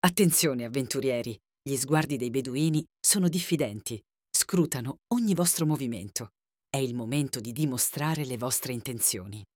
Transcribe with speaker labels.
Speaker 1: Attenzione, avventurieri! Gli sguardi dei beduini sono diffidenti, scrutano ogni vostro movimento. È il momento di dimostrare le vostre intenzioni.